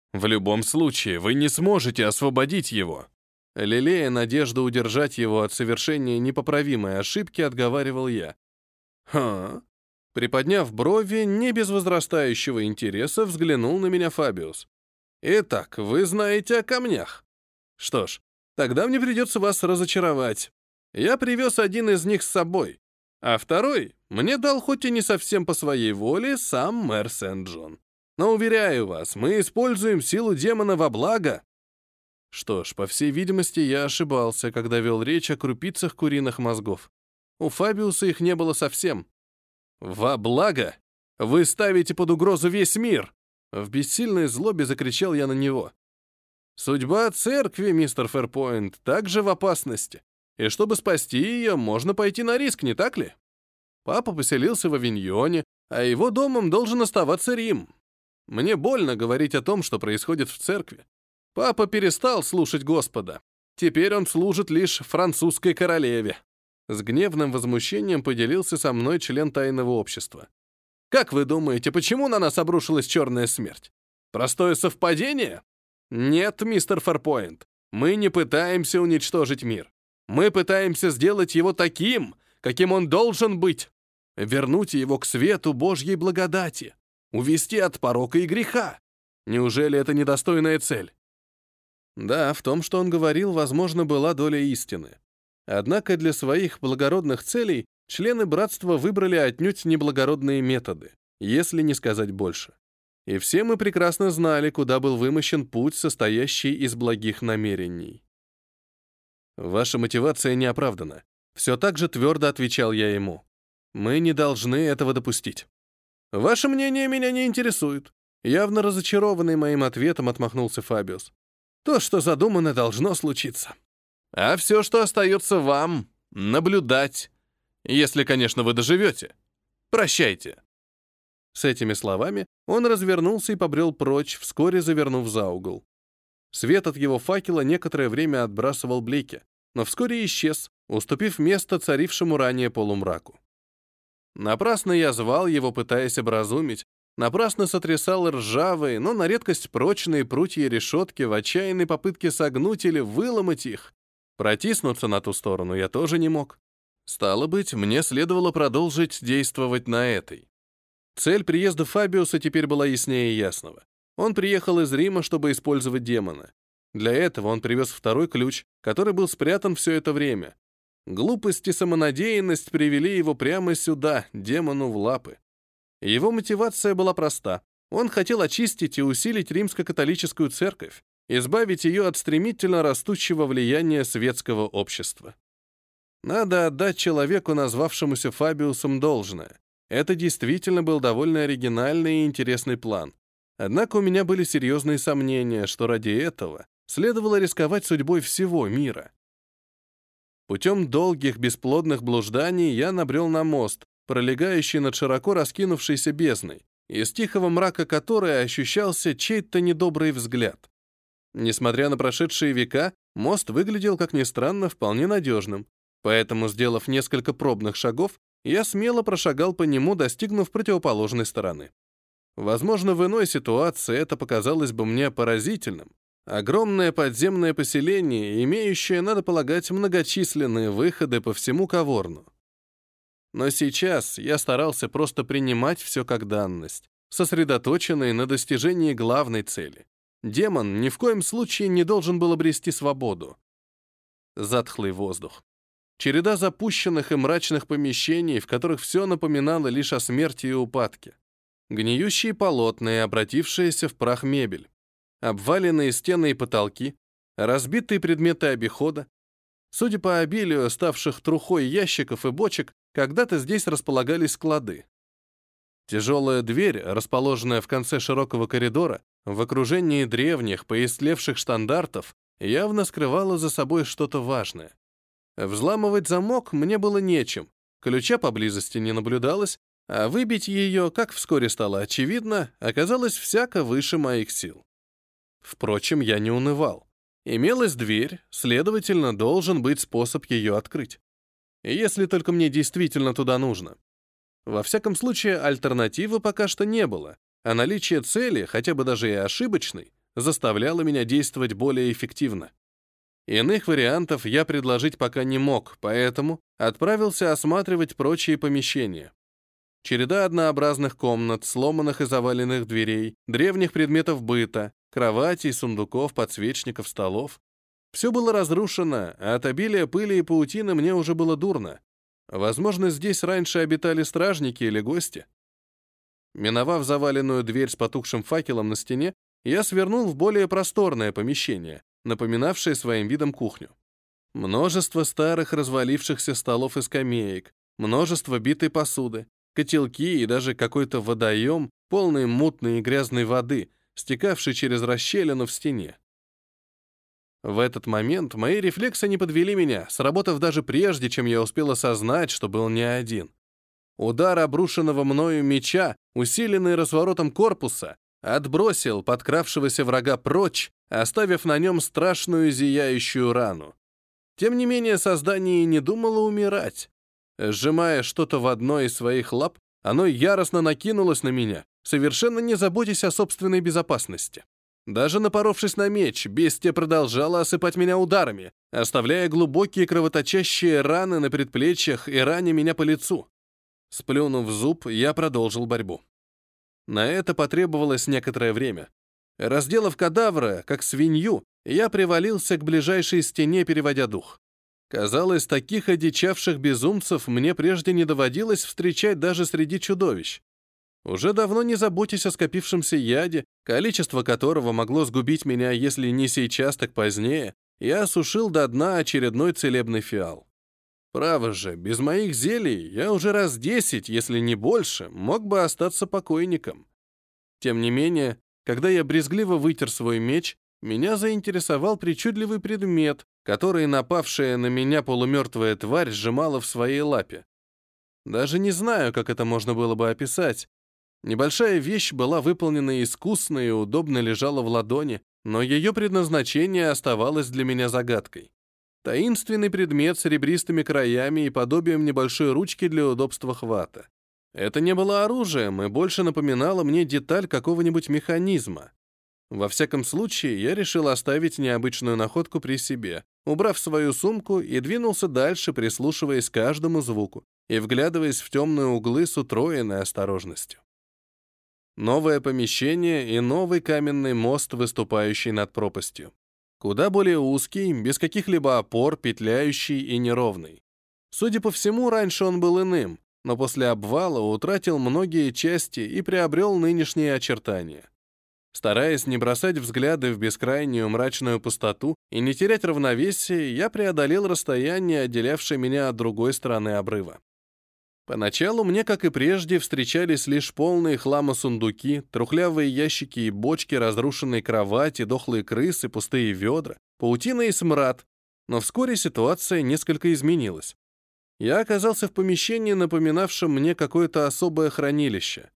В любом случае, вы не сможете освободить его. Лелея надежду удержать его от совершения непоправимой ошибки, отговаривал я. «Ха?» Приподняв брови, не без возрастающего интереса, взглянул на меня Фабиус. «Итак, вы знаете о камнях. Что ж, тогда мне придется вас разочаровать. Я привез один из них с собой, а второй мне дал хоть и не совсем по своей воле сам мэр Сент-Джон. Но, уверяю вас, мы используем силу демона во благо». Что ж, по всей видимости, я ошибался, когда вел речь о крупицах куриных мозгов. У Фабиуса их не было совсем. «Во благо? Вы ставите под угрозу весь мир!» В бессильной злобе закричал я на него. «Судьба церкви, мистер Фэрпойнт, также в опасности. И чтобы спасти ее, можно пойти на риск, не так ли? Папа поселился в Авиньоне, а его домом должен оставаться Рим. Мне больно говорить о том, что происходит в церкви. Папа перестал слушать Господа. Теперь он служит лишь французской королеве». С гневным возмущением поделился со мной член тайного общества. «Как вы думаете, почему на нас обрушилась черная смерть? Простое совпадение? Нет, мистер Фарпойнт, мы не пытаемся уничтожить мир. Мы пытаемся сделать его таким, каким он должен быть. Вернуть его к свету Божьей благодати. Увести от порока и греха. Неужели это недостойная цель?» Да, в том, что он говорил, возможно, была доля истины. Однако для своих благородных целей члены братства выбрали отнюдь неблагородные методы, если не сказать больше. И все мы прекрасно знали, куда был вымощен путь, состоящий из благих намерений. «Ваша мотивация не оправдана», — все так же твердо отвечал я ему. «Мы не должны этого допустить». «Ваше мнение меня не интересует», — явно разочарованный моим ответом отмахнулся Фабиус. «То, что задумано, должно случиться. А все, что остается вам, наблюдать. Если, конечно, вы доживете. Прощайте». С этими словами он развернулся и побрел прочь, вскоре завернув за угол. Свет от его факела некоторое время отбрасывал блики, но вскоре исчез, уступив место царившему ранее полумраку. Напрасно я звал его, пытаясь образумить, напрасно сотрясал ржавые, но на редкость прочные прутья решетки в отчаянной попытке согнуть или выломать их. Протиснуться на ту сторону я тоже не мог. Стало быть, мне следовало продолжить действовать на этой. Цель приезда Фабиуса теперь была яснее ясного. Он приехал из Рима, чтобы использовать демона. Для этого он привез второй ключ, который был спрятан все это время. Глупость и самонадеянность привели его прямо сюда, демону в лапы. Его мотивация была проста. Он хотел очистить и усилить римско-католическую церковь, избавить ее от стремительно растущего влияния светского общества. Надо отдать человеку, назвавшемуся Фабиусом, должное. Это действительно был довольно оригинальный и интересный план. Однако у меня были серьезные сомнения, что ради этого следовало рисковать судьбой всего мира. Путем долгих бесплодных блужданий я набрел на мост, пролегающий над широко раскинувшейся бездной, из тихого мрака которой ощущался чей-то недобрый взгляд. Несмотря на прошедшие века, мост выглядел, как ни странно, вполне надежным, поэтому, сделав несколько пробных шагов, я смело прошагал по нему, достигнув противоположной стороны. Возможно, в иной ситуации это показалось бы мне поразительным. Огромное подземное поселение, имеющее, надо полагать, многочисленные выходы по всему Каворну. Но сейчас я старался просто принимать все как данность, сосредоточенный на достижении главной цели. Демон ни в коем случае не должен был обрести свободу. Затхлый воздух. Череда запущенных и мрачных помещений, в которых все напоминало лишь о смерти и упадке. Гниющие полотна и обратившаяся в прах мебель. Обваленные стены и потолки. Разбитые предметы обихода. Судя по обилию ставших трухой ящиков и бочек, когда-то здесь располагались склады. Тяжелая дверь, расположенная в конце широкого коридора, в окружении древних, поистлевших штандартов, явно скрывала за собой что-то важное. Взламывать замок мне было нечем, ключа поблизости не наблюдалось, а выбить ее, как вскоре стало очевидно, оказалось всяко выше моих сил. Впрочем, я не унывал. Имелась дверь, следовательно, должен быть способ ее открыть. Если только мне действительно туда нужно. Во всяком случае, альтернативы пока что не было, а наличие цели, хотя бы даже и ошибочной, заставляло меня действовать более эффективно. Иных вариантов я предложить пока не мог, поэтому отправился осматривать прочие помещения. Череда однообразных комнат, сломанных и заваленных дверей, древних предметов быта, кроватей, сундуков, подсвечников, столов. Все было разрушено, а от обилия пыли и паутины мне уже было дурно. Возможно, здесь раньше обитали стражники или гости. Миновав заваленную дверь с потухшим факелом на стене, я свернул в более просторное помещение, напоминавшее своим видом кухню. Множество старых развалившихся столов и скамеек, множество битой посуды, котелки и даже какой-то водоем, полный мутной и грязной воды, стекавшей через расщелину в стене. В этот момент мои рефлексы не подвели меня, сработав даже прежде, чем я успел осознать, что был не один. Удар обрушенного мною меча, усиленный разворотом корпуса, отбросил подкравшегося врага прочь, оставив на нем страшную зияющую рану. Тем не менее, создание не думало умирать. Сжимая что-то в одной из своих лап, оно яростно накинулось на меня, совершенно не заботясь о собственной безопасности. Даже напоровшись на меч, бестия продолжала осыпать меня ударами, оставляя глубокие кровоточащие раны на предплечьях и раня меня по лицу. Сплюнув зуб, я продолжил борьбу. На это потребовалось некоторое время. Разделав кадавра, как свинью, я привалился к ближайшей стене, переводя дух. Казалось, таких одичавших безумцев мне прежде не доводилось встречать даже среди чудовищ. Уже давно не заботясь о скопившемся яде, количество которого могло сгубить меня, если не сейчас, так позднее, я осушил до дна очередной целебный фиал. Право же, без моих зелий я уже раз 10, если не больше, мог бы остаться покойником. Тем не менее, когда я брезгливо вытер свой меч, меня заинтересовал причудливый предмет, который напавшая на меня полумертвая тварь сжимала в своей лапе. Даже не знаю, как это можно было бы описать. Небольшая вещь была выполнена искусно и удобно лежала в ладони, но ее предназначение оставалось для меня загадкой. Таинственный предмет с серебристыми краями и подобием небольшой ручки для удобства хвата. Это не было оружием и больше напоминало мне деталь какого-нибудь механизма. Во всяком случае, я решил оставить необычную находку при себе, убрав свою сумку и двинулся дальше, прислушиваясь к каждому звуку и вглядываясь в темные углы с утроенной осторожностью. Новое помещение и новый каменный мост, выступающий над пропастью. Куда более узкий, без каких-либо опор, петляющий и неровный. Судя по всему, раньше он был иным, но после обвала утратил многие части и приобрел нынешние очертания. Стараясь не бросать взгляды в бескрайнюю мрачную пустоту и не терять равновесие, я преодолел расстояние, отделявшее меня от другой стороны обрыва. Поначалу мне, как и прежде, встречались лишь полные хлама сундуки, трухлявые ящики и бочки, разрушенные кровати, дохлые крысы, пустые ведра, паутина и смрад. Но вскоре ситуация несколько изменилась. Я оказался в помещении, напоминавшем мне какое-то особое хранилище.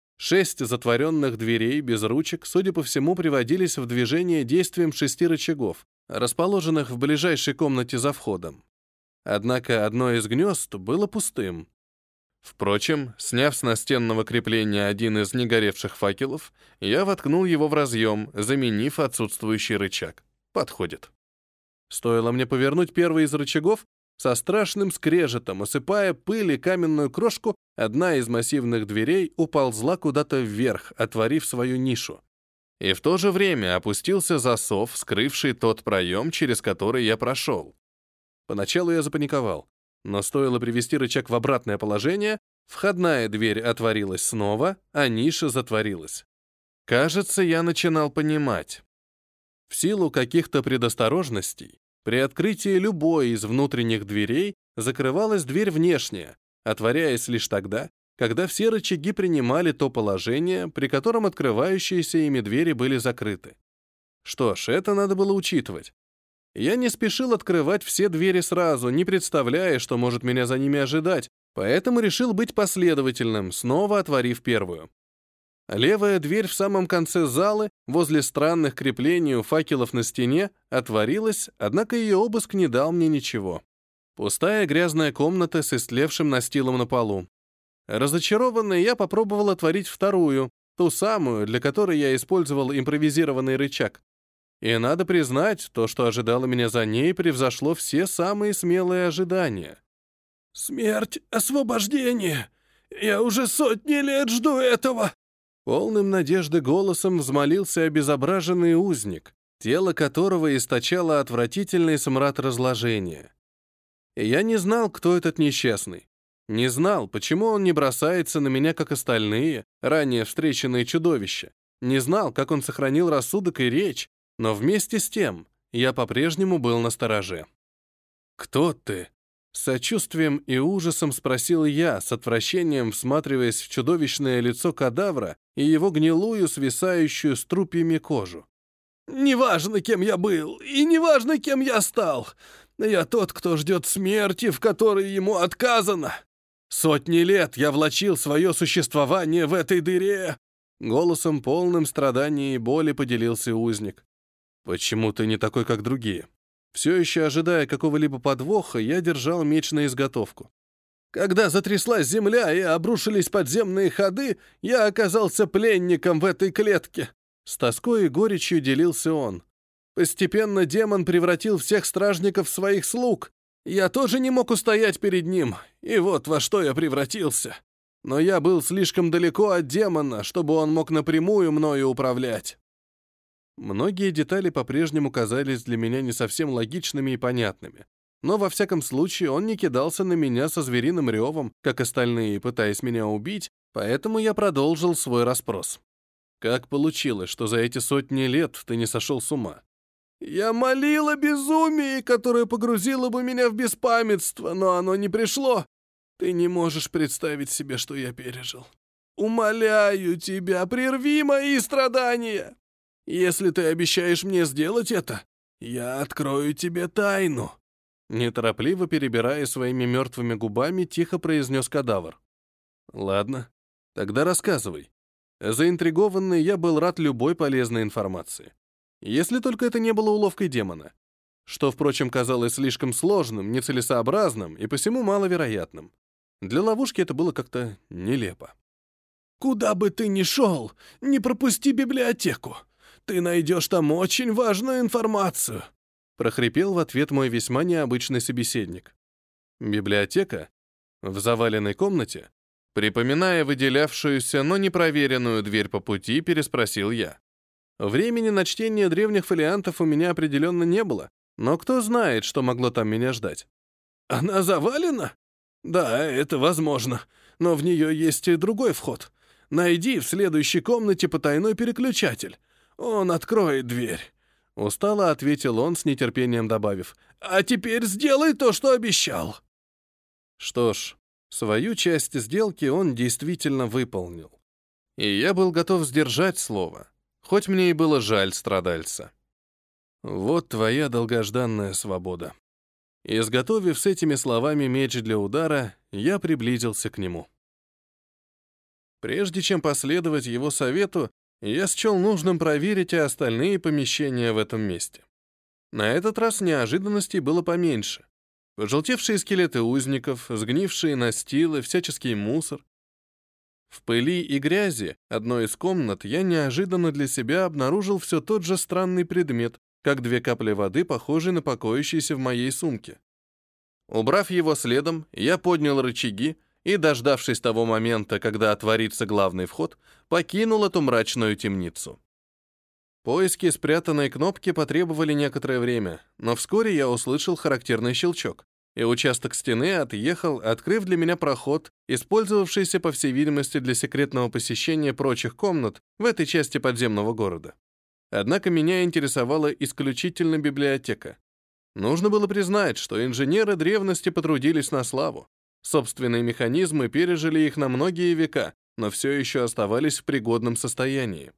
6 затворенных дверей без ручек, судя по всему, приводились в движение действием 6 рычагов, расположенных в ближайшей комнате за входом. Однако одно из гнезд было пустым. Впрочем, сняв с настенного крепления один из негоревших факелов, я воткнул его в разъем, заменив отсутствующий рычаг. Подходит. Стоило мне повернуть первый из рычагов, со страшным скрежетом, осыпая пыль и каменную крошку, одна из массивных дверей уползла куда-то вверх, отворив свою нишу. И в то же время опустился засов, скрывший тот проем, через который я прошел. Поначалу я запаниковал. Но стоило привести рычаг в обратное положение, входная дверь отворилась снова, а ниша затворилась. Кажется, я начинал понимать. В силу каких-то предосторожностей, при открытии любой из внутренних дверей закрывалась дверь внешняя, отворяясь лишь тогда, когда все рычаги принимали то положение, при котором открывающиеся ими двери были закрыты. Что ж, это надо было учитывать. Я не спешил открывать все двери сразу, не представляя, что может меня за ними ожидать, поэтому решил быть последовательным, снова отворив первую. Левая дверь в самом конце залы, возле странных креплений у факелов на стене, отворилась, однако ее обыск не дал мне ничего. Пустая грязная комната с истлевшим настилом на полу. Разочарованный, я попробовал отворить вторую, Ту самую, для которой я использовал импровизированный рычаг. И надо признать, то, что ожидало меня за ней, превзошло все самые смелые ожидания. «Смерть, освобождение! Я уже сотни лет жду этого!» Полным надежды голосом взмолился обезображенный узник, тело которого источало отвратительный смрад разложения. И я не знал, кто этот несчастный. Не знал, почему он не бросается на меня, как остальные, ранее встреченные чудовища. Не знал, как он сохранил рассудок и речь, но вместе с тем я по-прежнему был настороже. «Кто ты?» — с сочувствием и ужасом спросил я, с отвращением всматриваясь в чудовищное лицо кадавра и его гнилую, свисающую с трупьями кожу. «Неважно, кем я был, и неважно, кем я стал. Я тот, кто ждет смерти, в которой ему отказано. Сотни лет я влачил свое существование в этой дыре». Голосом, полным страданий и боли, поделился узник. «Почему ты не такой, как другие?» Все еще ожидая какого-либо подвоха, я держал меч на изготовку. Когда затряслась земля и обрушились подземные ходы, я оказался пленником в этой клетке. С тоской и горечью делился он. Постепенно демон превратил всех стражников в своих слуг. Я тоже не мог устоять перед ним, и вот во что я превратился. Но я был слишком далеко от демона, чтобы он мог напрямую мною управлять. Многие детали по-прежнему казались для меня не совсем логичными и понятными. Но во всяком случае он не кидался на меня со звериным ревом, как остальные, пытаясь меня убить, поэтому я продолжил свой расспрос. Как получилось, что за эти сотни лет ты не сошел с ума? Я молил о безумии, которое погрузило бы меня в беспамятство, но оно не пришло. Ты не можешь представить себе, что я пережил. Умоляю тебя, прерви мои страдания. Если ты обещаешь мне сделать это, я открою тебе тайну». Неторопливо перебирая своими мертвыми губами, тихо произнес кадавр. «Ладно, тогда рассказывай». Заинтригованный, я был рад любой полезной информации. Если только это не было уловкой демона. Что, впрочем, казалось слишком сложным, нецелесообразным и посему маловероятным. Для ловушки это было как-то нелепо. «Куда бы ты ни шел, не пропусти библиотеку. Ты найдешь там очень важную информацию», — прохрипел в ответ мой весьма необычный собеседник. «Библиотека? В заваленной комнате?» Припоминая выделявшуюся, но непроверенную дверь по пути, переспросил я. Времени на чтение древних фолиантов у меня определенно не было, но кто знает, что могло там меня ждать. «Она завалена? Да, это возможно, но в нее есть и другой вход. Найди в следующей комнате потайной переключатель. Он откроет дверь», — устало ответил он, с нетерпением добавив. «А теперь сделай то, что обещал». Что ж, свою часть сделки он действительно выполнил. И я был готов сдержать слово, хоть мне и было жаль страдальца. Вот твоя долгожданная свобода. Изготовив с этими словами меч для удара, я приблизился к нему. Прежде чем последовать его совету, я счел нужным проверить и остальные помещения в этом месте. На этот раз неожиданностей было поменьше. Пожелтевшие скелеты узников, сгнившие настилы, всяческий мусор. В пыли и грязи одной из комнат я неожиданно для себя обнаружил все тот же странный предмет, как 2 капли воды, похожие на покоящиеся в моей сумке. Убрав его следом, я поднял рычаги и, дождавшись того момента, когда отворится главный вход, покинул эту мрачную темницу. Поиски спрятанной кнопки потребовали некоторое время, но вскоре я услышал характерный щелчок, и участок стены отъехал, открыв для меня проход, использовавшийся, по всей видимости, для секретного посещения прочих комнат в этой части подземного города. Однако меня интересовала исключительно библиотека. Нужно было признать, что инженеры древности потрудились на славу. Собственные механизмы пережили их на многие века, но все еще оставались в пригодном состоянии.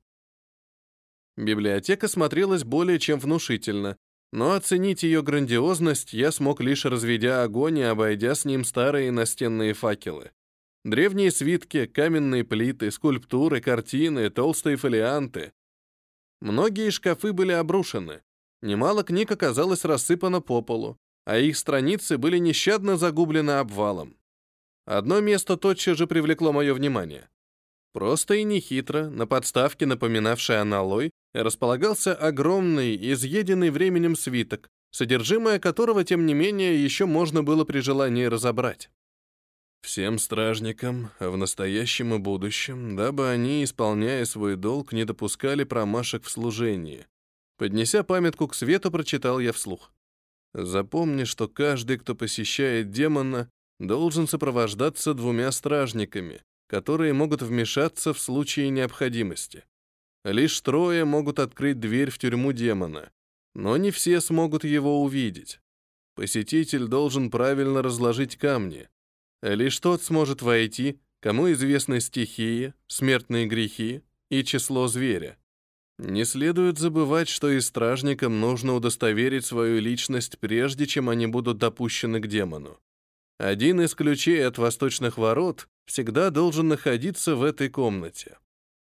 Библиотека смотрелась более чем внушительно, но оценить ее грандиозность я смог лишь разведя огонь и обойдя с ним старые настенные факелы. Древние свитки, каменные плиты, скульптуры, картины, толстые фолианты. Многие шкафы были обрушены. Немало книг оказалось рассыпано по полу, а их страницы были нещадно загублены обвалом. Одно место тотчас же привлекло мое внимание. Просто и нехитро, на подставке, напоминавшей аналой, располагался огромный, изъеденный временем свиток, содержимое которого, тем не менее, еще можно было при желании разобрать. Всем стражникам, в настоящем и будущем, дабы они, исполняя свой долг, не допускали промашек в служении. Поднеся памятку к свету, прочитал я вслух. Запомни, что каждый, кто посещает демона, должен сопровождаться 2 стражниками, которые могут вмешаться в случае необходимости. Лишь 3 могут открыть дверь в тюрьму демона, но не все смогут его увидеть. Посетитель должен правильно разложить камни. Лишь тот сможет войти, кому известны стихии, смертные грехи и число зверя. Не следует забывать, что и стражникам нужно удостоверить свою личность, прежде чем они будут допущены к демону. Один из ключей от восточных ворот всегда должен находиться в этой комнате.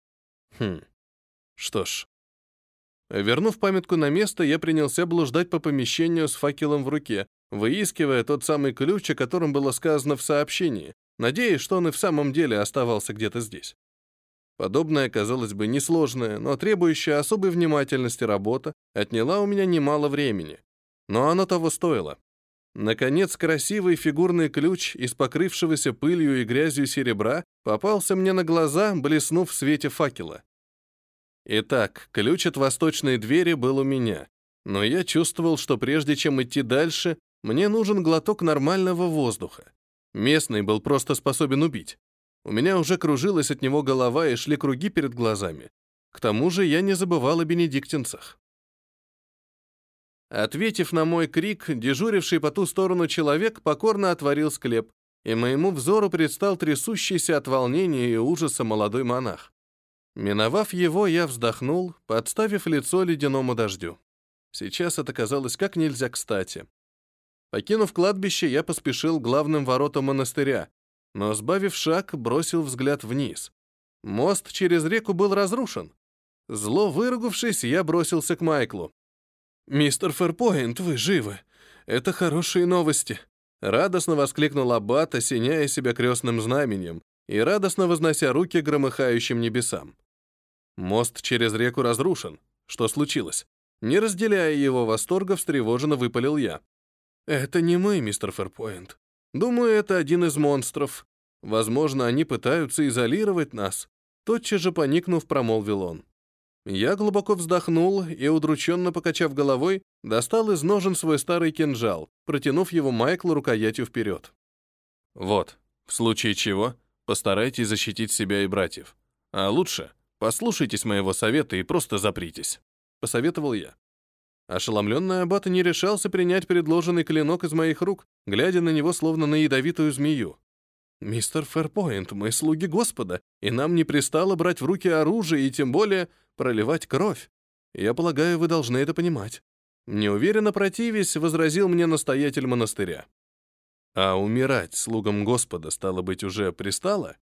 Что ж. Вернув памятку на место, я принялся блуждать по помещению с факелом в руке, выискивая тот самый ключ, о котором было сказано в сообщении, надеясь, что он и в самом деле оставался где-то здесь. Подобная, казалось бы, несложная, но требующая особой внимательности работа отняла у меня немало времени. Но оно того стоило. Наконец, красивый фигурный ключ из покрывшегося пылью и грязью серебра попался мне на глаза, блеснув в свете факела. Итак, ключ от восточной двери был у меня, но я чувствовал, что прежде чем идти дальше, мне нужен глоток нормального воздуха. Местный был просто способен убить. У меня уже кружилась от него голова и шли круги перед глазами. К тому же я не забывал о бенедиктинцах. Ответив на мой крик, дежуривший по ту сторону человек покорно отворил склеп, и моему взору предстал трясущийся от волнения и ужаса молодой монах. Миновав его, я вздохнул, подставив лицо ледяному дождю. Сейчас это казалось как нельзя кстати. Покинув кладбище, я поспешил к главным воротам монастыря, но, сбавив шаг, бросил взгляд вниз. Мост через реку был разрушен. Зло выругавшись, я бросился к Майклу. «Мистер Фэрпоинт, вы живы! Это хорошие новости!» Радостно воскликнул аббат, осеняя себя крестным знаменем и радостно вознося руки к громыхающим небесам. «Мост через реку разрушен. Что случилось?» Не разделяя его восторга, встревоженно выпалил я. «Это не мы, мистер Фэрпоинт. Думаю, это один из монстров. Возможно, они пытаются изолировать нас», тотчас же поникнув, промолвил он. Я глубоко вздохнул и, удрученно покачав головой, достал из ножен свой старый кинжал, протянув его Майклу рукоятью вперед. «Вот, в случае чего, постарайтесь защитить себя и братьев. А лучше послушайтесь моего совета и просто запритесь», — посоветовал я. Ошеломленный аббат не решался принять предложенный клинок из моих рук, глядя на него словно на ядовитую змею. «Мистер Фэрпоинт, мы слуги Господа, и нам не пристало брать в руки оружие и тем более проливать кровь. Я полагаю, вы должны это понимать». Неуверенно противясь, возразил мне настоятель монастыря. «А умирать слугам Господа, стало быть, уже пристало?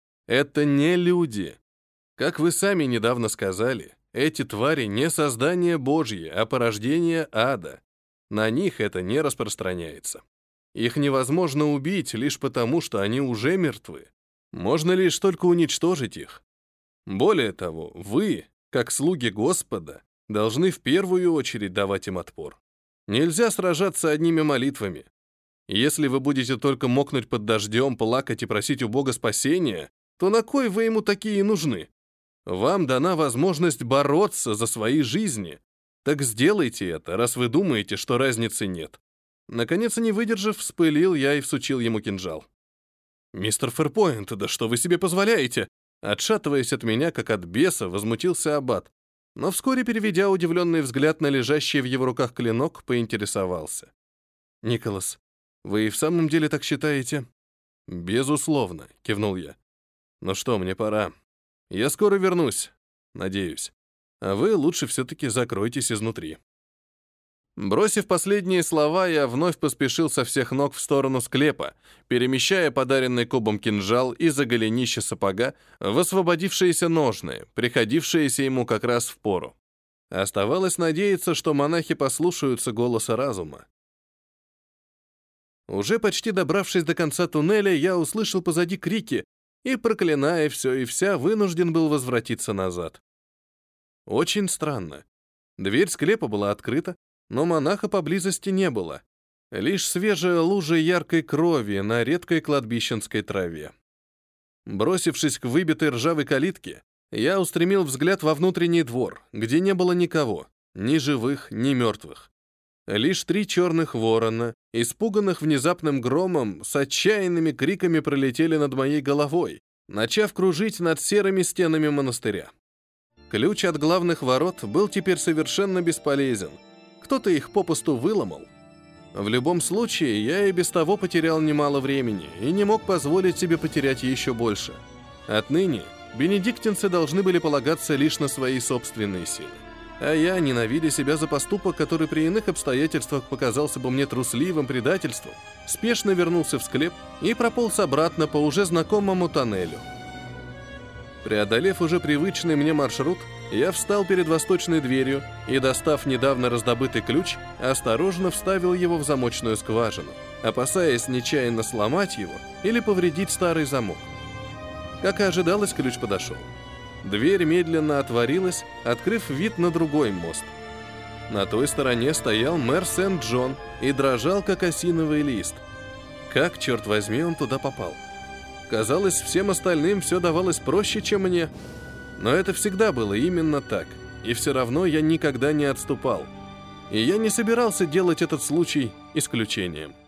Это не люди. Как вы сами недавно сказали, эти твари не создание Божье, а порождение ада. На них это не распространяется. Их невозможно убить лишь потому, что они уже мертвы. Можно лишь только уничтожить их. Более того, вы, как слуги Господа, должны в первую очередь давать им отпор. Нельзя сражаться одними молитвами. Если вы будете только мокнуть под дождем, плакать и просить у Бога спасения, то на кой вы ему такие нужны? Вам дана возможность бороться за свои жизни. Так сделайте это, раз вы думаете, что разницы нет. Наконец, не выдержав, вспылил я и всучил ему кинжал. «Мистер Фэрпоинт, да что вы себе позволяете?» Отшатываясь от меня, как от беса, возмутился аббат, но вскоре, переведя удивленный взгляд на лежащий в его руках клинок, поинтересовался. «Николас, вы и в самом деле так считаете?» «Безусловно», — кивнул я. «Ну что, мне пора. Я скоро вернусь, надеюсь. А вы лучше все-таки закройтесь изнутри». Бросив последние слова, я вновь поспешил со всех ног в сторону склепа, перемещая подаренный кубом кинжал из-за голенища сапога в освободившиеся ножны, приходившиеся ему как раз в пору. Оставалось надеяться, что монахи послушаются голоса разума. Уже почти добравшись до конца туннеля, я услышал позади крики, и, проклиная все и вся, вынужден был возвратиться назад. Очень странно. Дверь склепа была открыта, но монаха поблизости не было. Лишь свежая лужа яркой крови на редкой кладбищенской траве. Бросившись к выбитой ржавой калитке, я устремил взгляд во внутренний двор, где не было никого, ни живых, ни мертвых. Лишь 3 черных ворона, испуганных внезапным громом, с отчаянными криками пролетели над моей головой, начав кружить над серыми стенами монастыря. Ключ от главных ворот был теперь совершенно бесполезен. Кто-то их попусту выломал. В любом случае, я и без того потерял немало времени и не мог позволить себе потерять еще больше. Отныне бенедиктинцы должны были полагаться лишь на свои собственные силы. А я, ненавидя себя за поступок, который при иных обстоятельствах показался бы мне трусливым предательством, спешно вернулся в склеп и прополз обратно по уже знакомому тоннелю. Преодолев уже привычный мне маршрут, я встал перед восточной дверью и, достав недавно раздобытый ключ, осторожно вставил его в замочную скважину, опасаясь нечаянно сломать его или повредить старый замок. Как и ожидалось, ключ подошел. Дверь медленно отворилась, открыв вид на другой мост. На той стороне стоял мэр Сент-Джон и дрожал, как осиновый лист. Как, черт возьми, он туда попал? Казалось, всем остальным все давалось проще, чем мне. Но это всегда было именно так. И все равно я никогда не отступал. И я не собирался делать этот случай исключением.